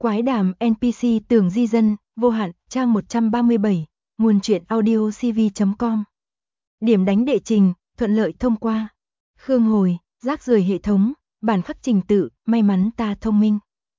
Quái đàm NPC tưởng di dân, vô hạn, trang 137, nguồn truyện audio cv.com. Điểm đánh đệ trình, thuận lợi thông qua. Khương Hồi, rác rưởi hệ thống, bản khắc trình tự, may mắn ta thông minh.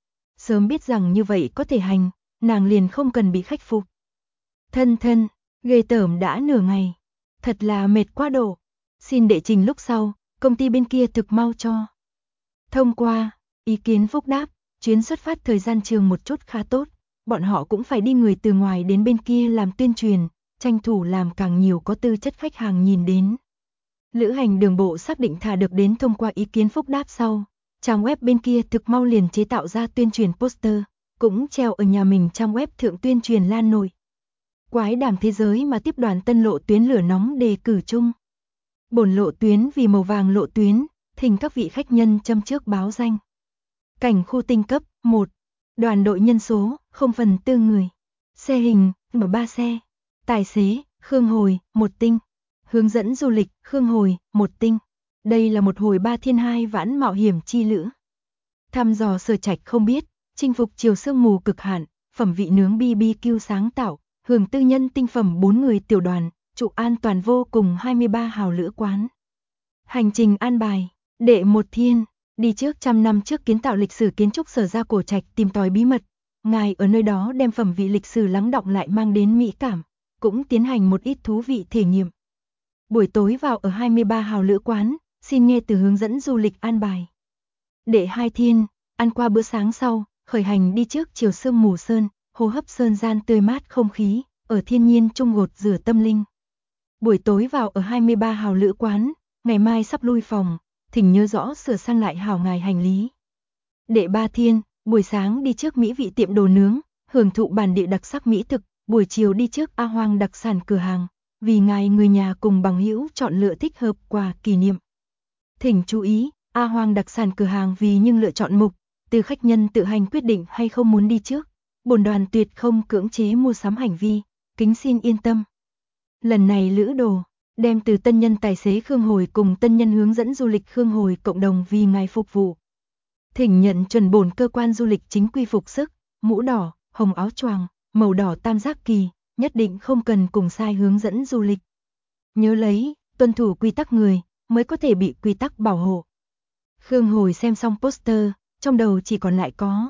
Sớm biết rằng như vậy có thể hành, nàng liền không cần bị khách phục. Thân, ghê tởm đã nửa ngày. Thật là mệt quá độ. Xin đệ trình lúc sau, công ty bên kia thực mau cho. Thông qua, ý kiến phúc đáp, chuyến xuất phát thời gian trường một chút khá tốt. Bọn họ cũng phải đi người từ ngoài đến bên kia làm tuyên truyền, tranh thủ làm càng nhiều có tư chất khách hàng nhìn đến. Lữ hành đường bộ xác định thả được đến thông qua ý kiến phúc đáp sau. Trang web bên kia thực mau liền chế tạo ra tuyên truyền poster, cũng treo ở nhà mình trang web thượng tuyên truyền lan nổi. Quái đàm thế giới mà tiếp đoàn tân lộ tuyến lửa nóng đề cử chung. Bổn lộ tuyến vì màu vàng lộ tuyến, thỉnh các vị khách nhân châm trước báo danh. Cảnh khu tinh cấp 1. Đoàn đội nhân số 0/4 người. Xe hình M3 xe. Tài xế Khương Hồi 1 tinh. Hướng dẫn du lịch Khương Hồi 1 tinh. Đây là một hồi 3 thiên 2 vãn mạo hiểm chi lữ. Thăm dò Sở Trạch không biết, chinh phục chiều sương mù cực hạn, phẩm vị nướng BBQ sáng tạo, hưởng tư nhân tinh phẩm 4 người tiểu đoàn, trụ an toàn vô cùng 23 hào lữ quán. Hành trình an bài, đệ 1 thiên, đi trước 100 năm trước kiến tạo lịch sử kiến trúc Sở Gia Cổ Trạch tìm tòi bí mật, ngài ở nơi đó đem phẩm vị lịch sử lắng đọng lại mang đến mỹ cảm, cũng tiến hành một ít thú vị thể nghiệm. Buổi tối vào ở 23 hào lữ quán, xin nghe từ hướng dẫn du lịch an bài. Đệ 2 thiên, ăn qua bữa sáng sau, khởi hành đi trước chiều sương mù sơn, hô hấp sơn gian tươi mát không khí, ở thiên nhiên chung gột rửa tâm linh. Buổi tối vào ở 23 hào lữ quán, ngày mai sắp lui phòng, thỉnh nhớ rõ sửa sang lại hảo ngài hành lý. Đệ 3 thiên, buổi sáng đi trước mỹ vị tiệm đồ nướng, hưởng thụ bản địa đặc sắc mỹ thực, buổi chiều đi trước A Hoang đặc sản cửa hàng, vì ngài người nhà cùng bằng hữu chọn lựa thích hợp quà kỷ niệm. Thỉnh chú ý, A Hoang đặc sản cửa hàng vì nhưng lựa chọn mục, từ khách nhân tự hành quyết định hay không muốn đi trước. Bổn đoàn tuyệt không cưỡng chế mua sắm hành vi, kính xin yên tâm. Lần này lữ đồ, đem từ tân nhân tài xế Khương Hồi cùng tân nhân hướng dẫn du lịch Khương Hồi cộng đồng vì ngài phục vụ. Thỉnh nhận chuẩn bổn cơ quan du lịch chính quy phục sức, mũ đỏ, hồng áo choàng, màu đỏ tam giác kỳ, nhất định không cần cùng sai hướng dẫn du lịch. Nhớ lấy, tuân thủ quy tắc người, mới có thể bị quy tắc bảo hộ. Khương Hồi xem xong poster, trong đầu chỉ còn lại có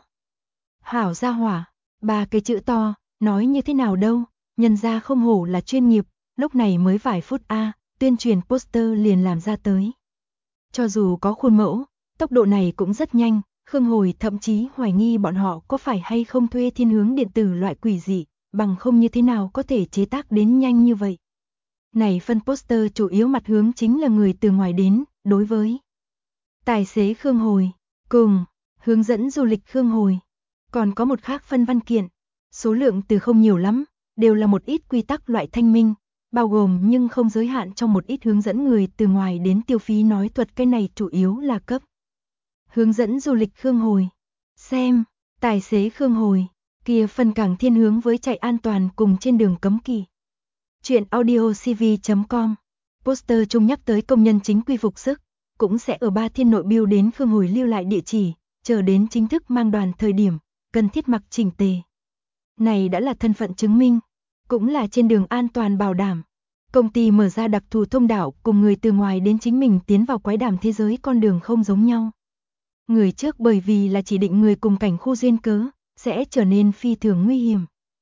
hảo gia hỏa, 3 cái chữ to, nói như thế nào đâu, nhân ra không hổ là chuyên nghiệp, lúc này mới vài phút tuyên truyền poster liền làm ra tới. Cho dù có khuôn mẫu, tốc độ này cũng rất nhanh, Khương Hồi thậm chí hoài nghi bọn họ có phải hay không thuê thiên hướng điện tử loại quỷ dị, bằng không như thế nào có thể chế tác đến nhanh như vậy. Này phân poster chủ yếu mặt hướng chính là người từ ngoài đến, đối với tài xế Khương Hồi, cùng hướng dẫn du lịch Khương Hồi. Còn có một khác phân văn kiện, số lượng từ không nhiều lắm, đều là một ít quy tắc loại thanh minh, bao gồm nhưng không giới hạn trong một ít hướng dẫn người từ ngoài đến tiêu phí nói thuật, cái này chủ yếu là cấp. Hướng dẫn du lịch Khương Hồi. Xem, tài xế Khương Hồi, kia phần càng thiên hướng với chạy an toàn cùng trên đường cấm kỵ. Chuyện audio cv.com. Poster chung nhắc tới công nhân chính quy phục sức, cũng sẽ ở 3 thiên nội biêu đến Khương Hồi lưu lại địa chỉ, chờ đến chính thức mang đoàn thời điểm, cần thiết mặc chỉnh tề. Này đã là thân phận chứng minh, cũng là trên đường an toàn bảo đảm. Công ty mở ra đặc thù thông đạo cùng người từ ngoài đến chính mình tiến vào quái đàm thế giới con đường không giống nhau. Người trước bởi vì là chỉ định người cùng cảnh khu duyên cớ, sẽ trở nên phi thường nguy hiểm.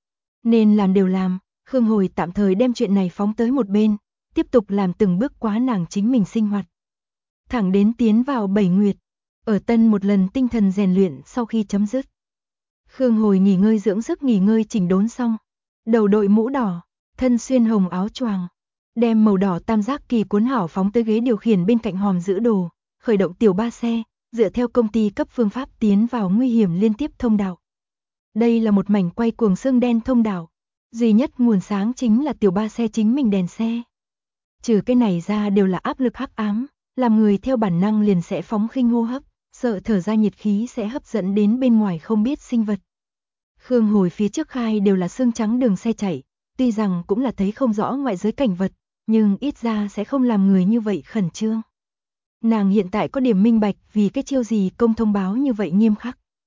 Nên làm đều làm, Khương Hồi tạm thời đem chuyện này phóng tới một bên, tiếp tục làm từng bước quá nàng chính mình sinh hoạt. Thẳng đến tiến vào 7 nguyệt, ở tân một lần tinh thần rèn luyện sau khi chấm dứt. Khương Hồi nghỉ ngơi dưỡng sức nghỉ ngơi chỉnh đốn xong, đầu đội mũ đỏ, thân xuyên hồng áo choàng, đem màu đỏ tam giác kỳ cuốn hảo phóng tới ghế điều khiển bên cạnh hòm giữ đồ, khởi động tiểu 3 xe, dựa theo công ty cấp phương pháp tiến vào nguy hiểm liên tiếp thông đạo. Đây là một mảnh quay cuồng xương đen thông đạo, duy nhất nguồn sáng chính là tiểu 3 xe chính mình đèn xe. Trừ cái này ra đều là áp lực hắc ám, làm người theo bản năng liền sẽ phóng khinh hô hấp, sợ thở ra nhiệt khí sẽ hấp dẫn đến bên ngoài không biết sinh vật. Khương Hồi phía trước khai đều là xương trắng đường xe chạy, tuy rằng cũng là thấy không rõ ngoại giới cảnh vật, nhưng ít ra sẽ không làm người như vậy khẩn trương. Nàng hiện tại có điểm minh bạch vì cái chiêu gì công thông báo như vậy nghiêm khắc.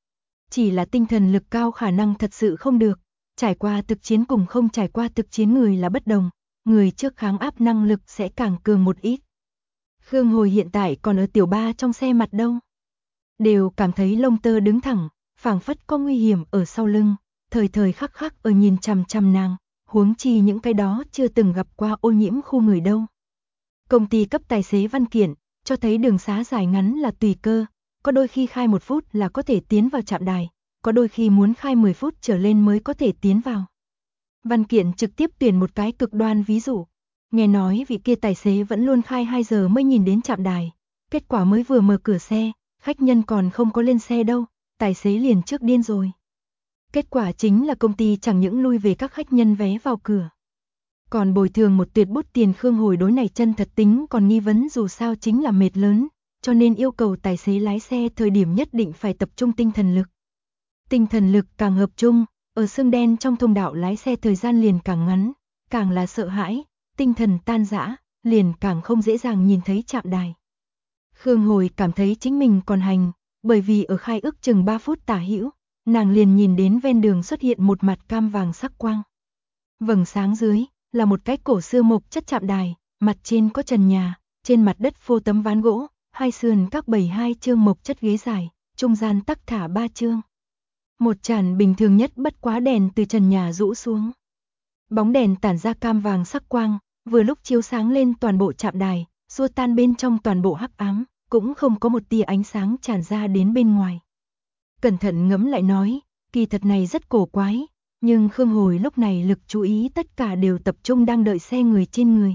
chỉ là tinh thần lực cao khả năng thật sự không được, trải qua thực chiến cùng không trải qua thực chiến người là bất đồng, người trước kháng áp năng lực sẽ càng cường một ít. Khương Hồi hiện tại còn ở tiểu ba trong xe mặt đâu. Đều cảm thấy lông tơ đứng thẳng, phảng phất có nguy hiểm ở sau lưng, thời thời khắc khắc ở nhìn chằm chằm nàng, huống chi những cái đó chưa từng gặp qua ô nhiễm khu người đâu. Công ty cấp tài xế văn kiện, cho thấy đường xá dài ngắn là tùy cơ, có đôi khi khai 1 phút là có thể tiến vào trạm đài, có đôi khi muốn khai 10 phút trở lên mới có thể tiến vào. Văn kiện trực tiếp tuyển một cái cực đoan ví dụ, nghe nói vị kia tài xế vẫn luôn khai 2 giờ mới nhìn đến trạm đài, kết quả mới vừa mở cửa xe, khách nhân còn không có lên xe đâu, tài xế liền trước điên rồi. Kết quả chính là công ty chẳng những lui về các khách nhân vé vào cửa, còn bồi thường một tuyệt bút tiền. Khương Hồi đối này chân thật tính còn nghi vấn, dù sao chính là mệt lớn, cho nên yêu cầu tài xế lái xe thời điểm nhất định phải tập trung tinh thần lực. Tinh thần lực càng hợp trung, ở xương đen trong thông đạo lái xe thời gian liền càng ngắn, càng là sợ hãi, tinh thần tan rã, liền càng không dễ dàng nhìn thấy trạm đài. Khương Hồi cảm thấy chính mình còn hành, bởi vì ở khai ước chừng 3 phút tả hữu, nàng liền nhìn đến ven đường xuất hiện một mặt cam vàng sắc quang. Vầng sáng dưới là một cái cổ xưa mộc chất trạm đài, mặt trên có trần nhà, trên mặt đất phô tấm ván gỗ, hai sườn các bày 2 chương mộc chất ghế dài, trung gian tắc thả 3 chương. Một chản bình thường nhất bất quá đèn từ trần nhà rũ xuống. Bóng đèn tản ra cam vàng sắc quang, vừa lúc chiếu sáng lên toàn bộ trạm đài, xua tan bên trong toàn bộ hắc ám, cũng không có một tia ánh sáng tràn ra đến bên ngoài. Cẩn thận ngẫm lại nói, kỳ thật này rất cổ quái, nhưng Khương Hồi lúc này lực chú ý tất cả đều tập trung đang đợi xe người trên người.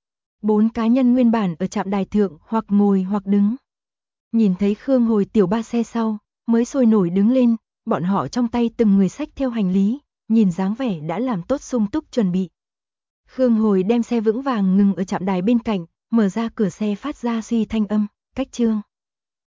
4 cá nhân nguyên bản ở trạm đài thượng hoặc ngồi hoặc đứng. Nhìn thấy Khương Hồi tiểu ba xe sau, mới sôi nổi đứng lên, bọn họ trong tay từng người xách theo hành lý, nhìn dáng vẻ đã làm tốt sung túc chuẩn bị. Khương Hồi đem xe vững vàng ngừng ở trạm đài bên cạnh, mở ra cửa xe phát ra suy thanh âm, cách chương.